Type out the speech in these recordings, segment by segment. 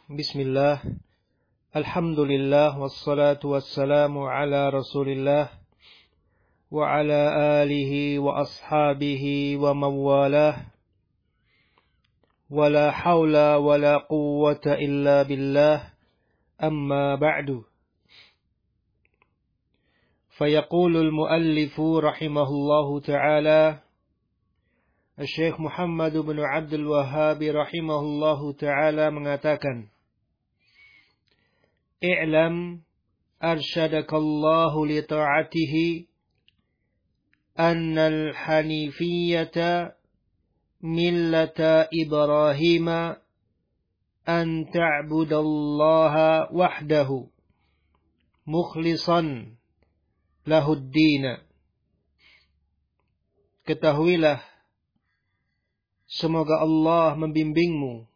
Bismillah, alhamdulillah, wassalatu wassalamu ala rasulillah, wa ala alihi wa ashabihi wa mawalah, wa la hawla wa la quwwata illa billah, amma ba'du. Fayaqulul muallifu rahimahullahu ta'ala, Syekh Muhammad bin Abdul Wahhab rahimahullahu ta'ala mengatakan, I'lam arsyadakallahu li ta'atihi annal hanifiyyata millata Ibrahim an ta'budallaha wahdahu mukhlishan lahuddina. Ketahuilah, semoga Allah membimbingmu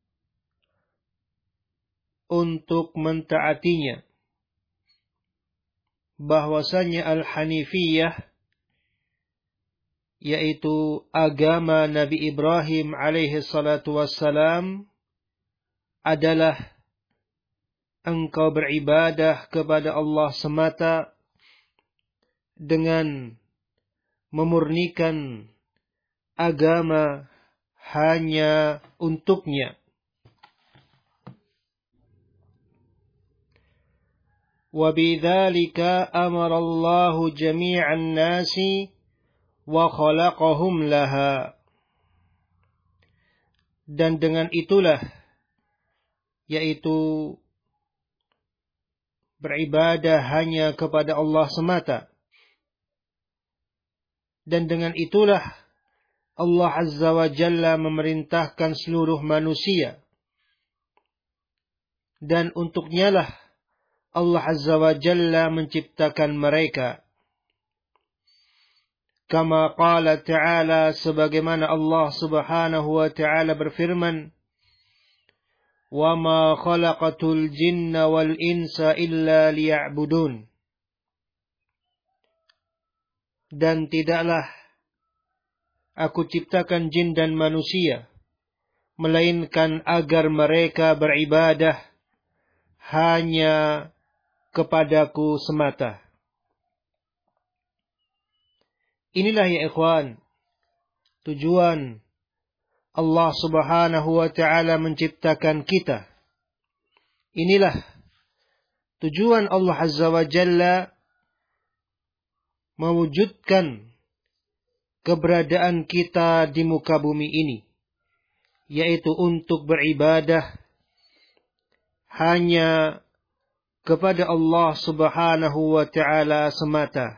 untuk mentaatinya, bahwasanya Al-Hanifiyah, yaitu agama Nabi Ibrahim alaihi salatu wassalam, adalah engkau beribadah kepada Allah semata dengan memurnikan agama hanya untuknya. Wa bidzalika amara Allahu jami'an nasi wa khalaqahum laha. Dan dengan itulah, yaitu beribadah hanya kepada Allah semata. Dan dengan itulah Allah Azza wa Jalla memerintahkan seluruh manusia. Dan untuknya lah Allah Azza wa Jalla menciptakan mereka. Kama qala ta'ala, sebagaimana Allah Subhanahu wa ta'ala berfirman, Wa ma khalaqatul jinna wal insa illa liya'budun. Dan tidaklah Aku ciptakan jin dan manusia, melainkan agar mereka beribadah hanya kepadaku semata. Inilah ya ikhwan, tujuan Allah Subhanahu wa ta'ala menciptakan kita. Inilah tujuan Allah Azza wa Jalla mewujudkan keberadaan kita di muka bumi ini, yaitu untuk beribadah hanya kepada Allah Subhanahu wa ta'ala semata.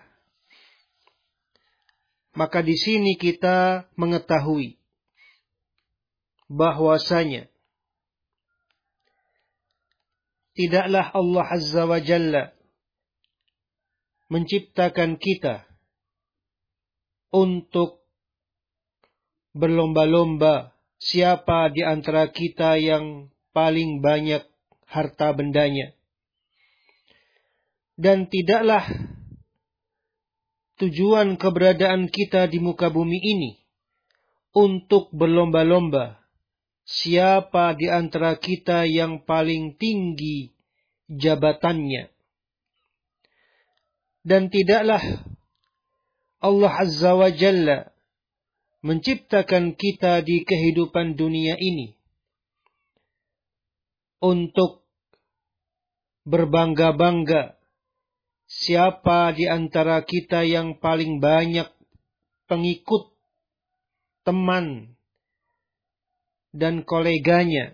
Maka di sini kita mengetahui bahwasanya tidaklah Allah Azza wa Jalla menciptakan kita untuk berlomba-lomba siapa di antara kita yang paling banyak harta bendanya. Dan tidaklah tujuan keberadaan kita di muka bumi ini untuk berlomba-lomba siapa di antara kita yang paling tinggi jabatannya. Dan tidaklah Allah Azza wa Jalla menciptakan kita di kehidupan dunia ini untuk berbangga-bangga siapa di antara kita yang paling banyak pengikut, teman, dan koleganya.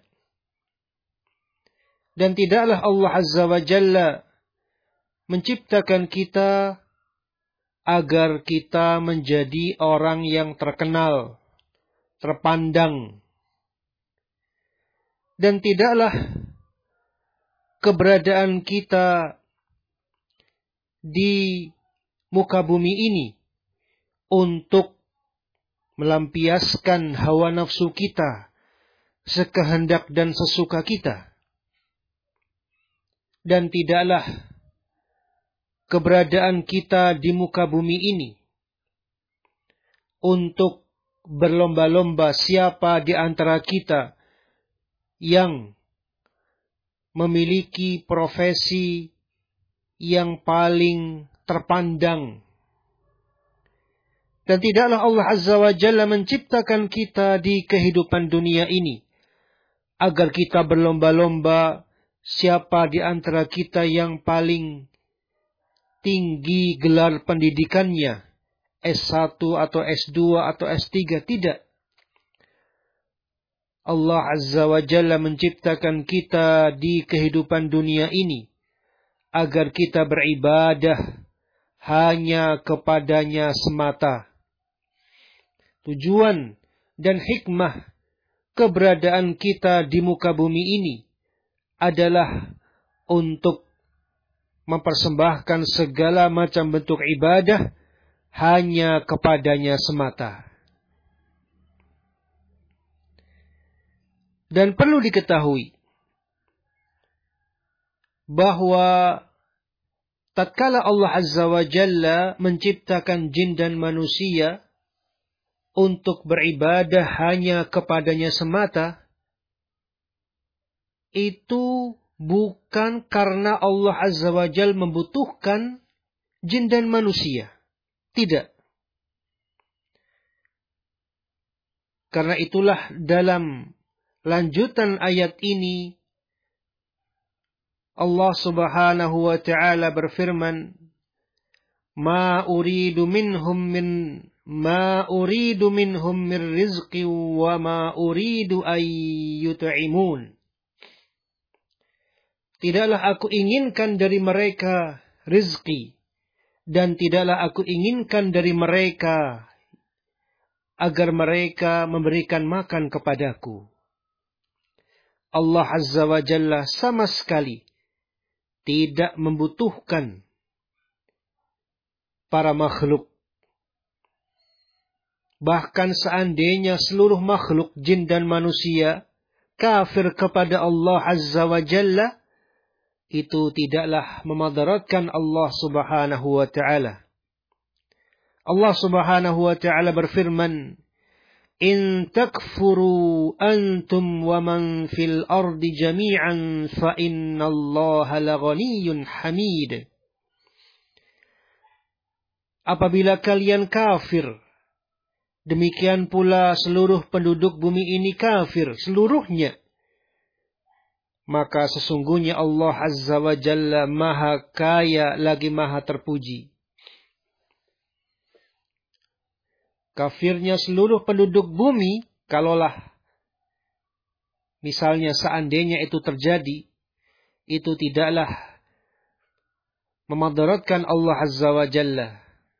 Dan tidaklah Allah Azza wa Jalla menciptakan kita agar kita menjadi orang yang terkenal, terpandang. Dan tidaklah keberadaan kita di muka bumi ini untuk melampiaskan hawa nafsu kita sekehendak dan sesuka kita. Dan tidaklah keberadaan kita di muka bumi ini untuk berlomba-lomba siapa di antara kita yang memiliki profesi yang paling terpandang. Dan tidaklah Allah Azza wa Jalla menciptakan kita di kehidupan dunia ini agar kita berlomba-lomba siapa di antara kita yang paling tinggi gelar pendidikannya, S1 atau S2 atau S3, tidak. Allah Azza wa Jalla menciptakan kita di kehidupan dunia ini agar kita beribadah hanya kepadanya semata. Tujuan dan hikmah keberadaan kita di muka bumi ini adalah untuk mempersembahkan segala macam bentuk ibadah hanya kepadanya semata. Dan perlu diketahui bahwa tatkala Allah Azza wa Jalla menciptakan jin dan manusia untuk beribadah hanya kepadanya semata, itu bukan karena Allah Azza wa Jalla membutuhkan jin dan manusia. Tidak. Karena itulah dalam lanjutan ayat ini Allah Subhanahu wa ta'ala berfirman, Ma uridu minhum min rizqi wa ma uridu ay yut'imun. Tidaklah aku inginkan dari mereka rizki, dan tidaklah aku inginkan dari mereka agar mereka memberikan makan kepadaku. Allah Azza wa Jalla sama sekali tidak membutuhkan para makhluk. Bahkan seandainya seluruh makhluk jin dan manusia kafir kepada Allah Azza wa Jalla, itu tidaklah memadaratkan Allah Subhanahu wa ta'ala. Allah Subhanahu wa ta'ala berfirman, In takfuru antum wa man fil ardi jami'an fa inna allaha laghaniyyun hamid. Apabila kalian kafir, demikian pula seluruh penduduk bumi ini kafir, seluruhnya, maka sesungguhnya Allah Azza wa Jalla maha kaya lagi maha terpuji. Kafirnya seluruh penduduk bumi, kalaulah misalnya seandainya itu terjadi, itu tidaklah memadaratkan Allah Azza wa Jalla.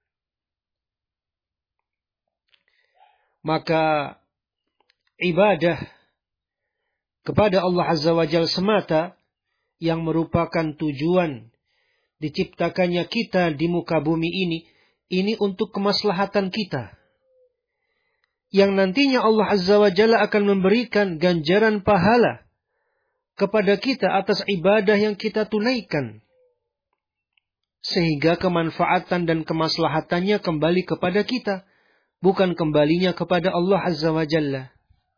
Maka ibadah kepada Allah Azza wa Jalla semata yang merupakan tujuan diciptakannya kita di muka bumi ini untuk kemaslahatan kita. Yang nantinya Allah Azza wa Jalla akan memberikan ganjaran pahala kepada kita atas ibadah yang kita tunaikan. Sehingga kemanfaatan dan kemaslahatannya kembali kepada kita, bukan kembalinya kepada Allah Azza wa Jalla.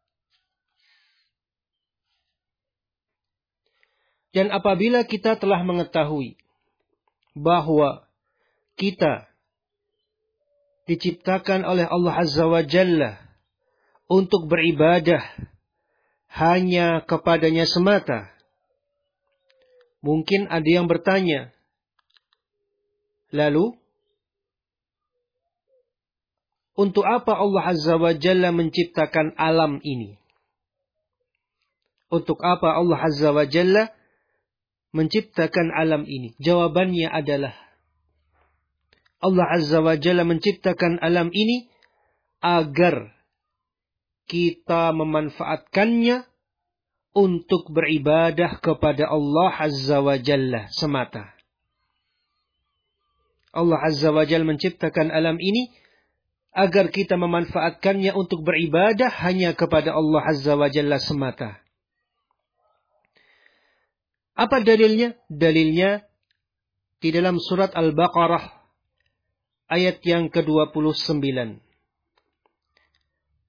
Dan apabila kita telah mengetahui bahwa kita diciptakan oleh Allah Azza wa Jalla untuk beribadah hanya kepadanya semata, mungkin ada yang bertanya, lalu untuk apa Allah Azza wa Jalla menciptakan alam ini? Untuk apa Allah Azza wa Jalla menciptakan alam ini? Jawabannya adalah Allah Azza wa Jalla menciptakan alam ini agar kita memanfaatkannya untuk beribadah kepada Allah Azza wa Jalla semata. Allah Azza wa Jalla menciptakan alam ini agar kita memanfaatkannya untuk beribadah hanya kepada Allah Azza wa Jalla semata. Apa dalilnya? Dalilnya di dalam surat Al-Baqarah ayat yang ke-29.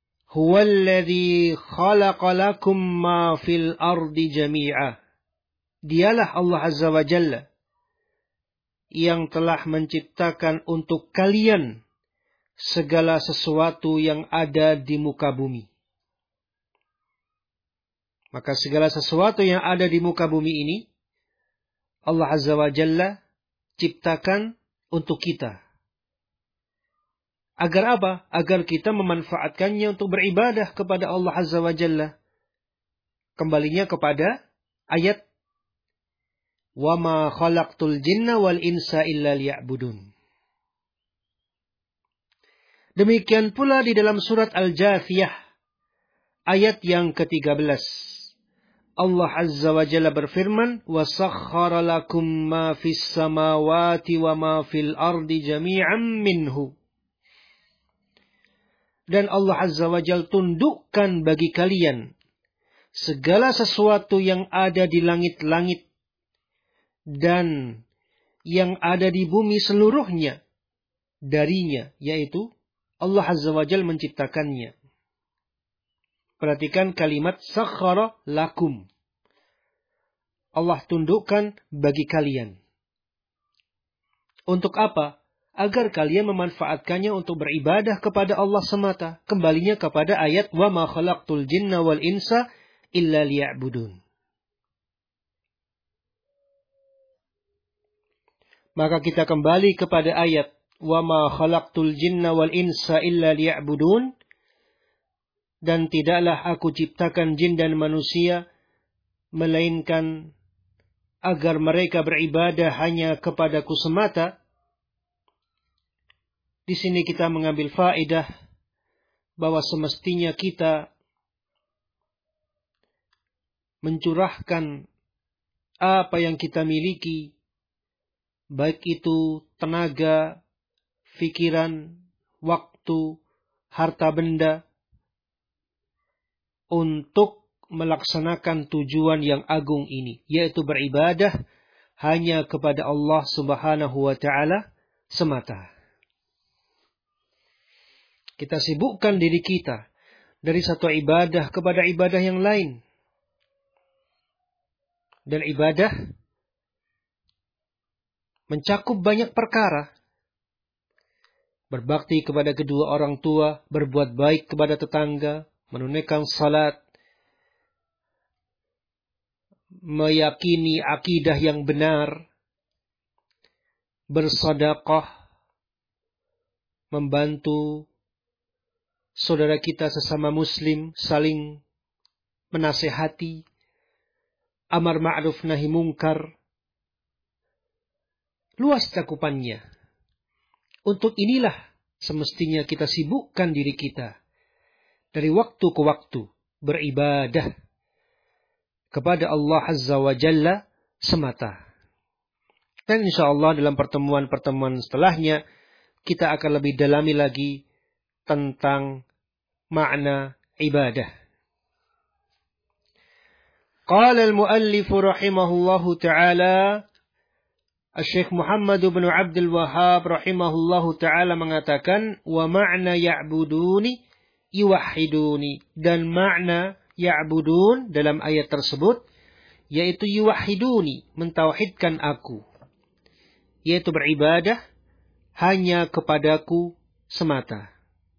Huwallazi khalaqa lakum ma fil ardi jami'a. Dialah Allah Azza wa Jalla yang telah menciptakan untuk kalian segala sesuatu yang ada di muka bumi. Maka segala sesuatu yang ada di muka bumi ini, Allah Azza wa Jalla ciptakan untuk kita. Agar apa? Agar kita memanfaatkannya untuk beribadah kepada Allah Azza wa Jalla. Kembalinya kepada ayat وَمَا خَلَقْتُ الْجِنَّ وَالْإِنسَ إِلَّا لِيَعْبُدُونَ. Demikian pula di dalam surat Al-Jathiyah ayat yang ke-13. Allah Azza wa Jalla berfirman, وَسَخَّرَ لَكُم مَّا فِي السَّمَاوَاتِ وَمَا فِي الْأَرْضِ جَمِيعًا مِّنْهُ. Dan Allah Azza wa Jalla tundukkan bagi kalian segala sesuatu yang ada di langit-langit dan yang ada di bumi seluruhnya darinya, yaitu Allah Azza wa Jalla menciptakannya. Perhatikan kalimat sakhara lakum. Allah tundukkan bagi kalian. Untuk apa? Agar kalian memanfaatkannya untuk beribadah kepada Allah semata. Kembalinya kepada ayat wa ma khalaqtul jinna wal insa illa liya'budun. Maka kita kembali kepada ayat wa ma khalaqtul jinna wal insa illa liya'budun. Dan tidaklah aku ciptakan jin dan manusia melainkan agar mereka beribadah hanya kepadaku semata. Di sini kita mengambil faedah bahwa semestinya kita mencurahkan apa yang kita miliki, baik itu tenaga, pikiran, waktu, harta benda, untuk melaksanakan tujuan yang agung ini, yaitu beribadah hanya kepada Allah Subhanahu wa Ta'ala semata. Kita sibukkan diri kita dari satu ibadah kepada ibadah yang lain. Dan ibadah mencakup banyak perkara. Berbakti kepada kedua orang tua, berbuat baik kepada tetangga, menunaikan salat, meyakini akidah yang benar, bersedekah, membantu saudara kita sesama muslim, saling menasihati, amar ma'ruf nahi mungkar. Luas cakupannya. Untuk inilah semestinya kita sibukkan diri kita dari waktu ke waktu beribadah kepada Allah Azza wa Jalla semata. Dan insyaallah dalam pertemuan-pertemuan setelahnya kita akan lebih dalami lagi tentang makna ibadah. Qala al-muallif rahimahullahu ta'ala, Syekh Muhammad bin Abdul Wahhab rahimahullahu ta'ala mengatakan, wa ma'na ya'buduni yuwahhiduni. Dan makna ya'budun dalam ayat tersebut yaitu yuwahhiduni, mentauhidkan aku, yaitu beribadah hanya kepadaku semata.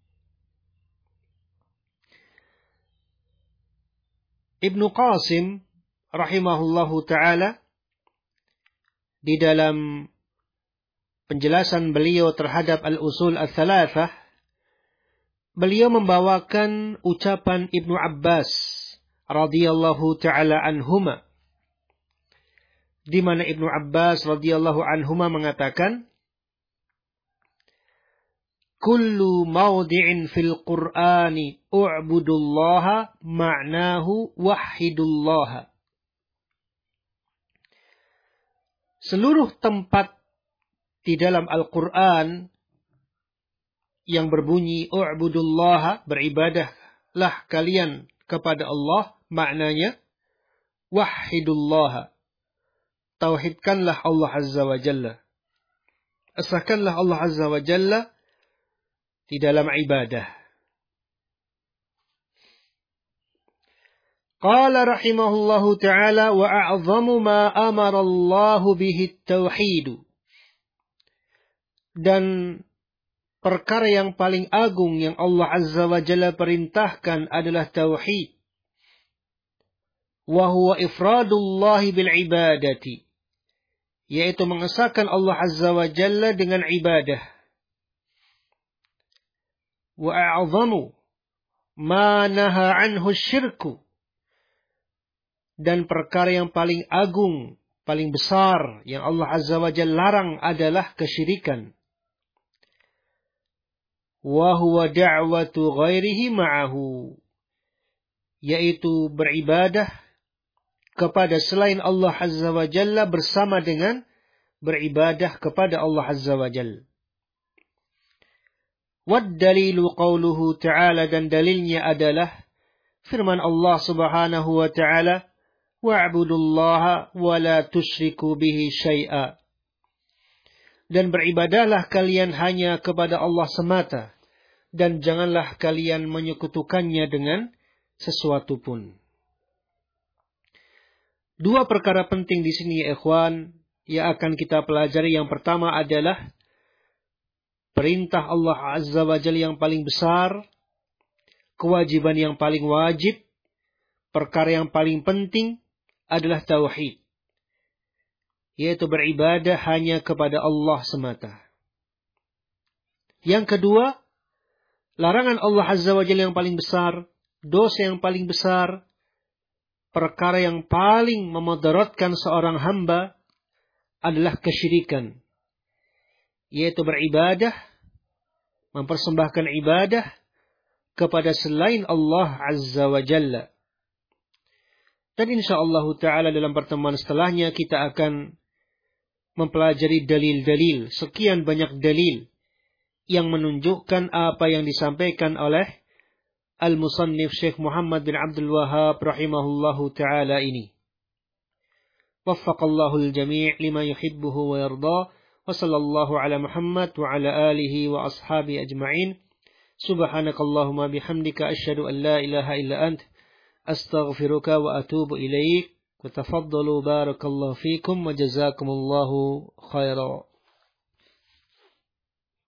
Ibnu Qasim rahimahullahu ta'ala di dalam penjelasan beliau terhadap al-usul al-thalathah, beliau membawakan ucapan Ibnu Abbas radhiyallahu ta'ala anhuma, di mana Ibnu Abbas radhiyallahu anhuma mengatakan, kullu mawdi'in fil Qur'ani u'budullaha ma'nahu wahhidullaha. Seluruh tempat di dalam Al-Quran yang berbunyi u'budullaha, beribadahlah kalian kepada Allah, maknanya wahhidullaha, tauhidkanlah Allah Azza wa Jalla, esahkanlah Allah Azza wa Jalla di dalam ibadah. Qala rahimahullahu ta'ala wa a'zamu ma amara Allahu bihi at-tauhid. Dan perkara yang paling agung yang Allah Azza wa Jalla perintahkan adalah tauhid. Wa huwa ifradullahi bil ibadati. Yaitu mengesahkan Allah Azza wa Jalla dengan ibadah. Wa a'zamu ma naha anhu syirku. Dan perkara yang paling agung, paling besar yang Allah Azza wa Jalla larang adalah kesyirikan. Wa huwa da'watu ghairihi ma'ahu. Yaitu beribadah kepada selain Allah Azza wa Jalla bersama dengan beribadah kepada Allah Azza wa Jalla. Wad dalilu qawluhu ta'ala, dan dalilnya adalah firman Allah Subhanahu wa ta'ala, wa'budullaha wa la tusyriku bihi syai'a. Dan beribadahlah kalian hanya kepada Allah semata, dan janganlah kalian menyekutukannya dengan sesuatu pun. Dua perkara penting di sini ya ikhwan yang akan kita pelajari. Yang pertama adalah perintah Allah Azza wa Jalla yang paling besar, kewajiban yang paling wajib, perkara yang paling penting adalah tauhid, yaitu beribadah hanya kepada Allah semata. Yang kedua, larangan Allah Azza wa Jalla yang paling besar, dosa yang paling besar, perkara yang paling memudaratkan seorang hamba adalah kesyirikan, yaitu beribadah, mempersembahkan ibadah kepada selain Allah Azza wa Jalla. Dan insyaAllah ta'ala dalam pertemuan setelahnya kita akan mempelajari dalil-dalil, sekian banyak dalil yang menunjukkan apa yang disampaikan oleh Al-Musannif Syekh Muhammad bin Abdul Wahhab rahimahullahu ta'ala ini. Waffaqallahu al-jami' lima yuhibbuhu wa yarda. Wa sallallahu ala Muhammad wa ala alihi wa ashabi ajma'in. Subhanakallahumma bihamdika asyhadu an la ilaha illa ant. Astaghfiruka wa atubu ilaik. Wa tafaddalu barakallahu fikum wa jazakumullahu khairan.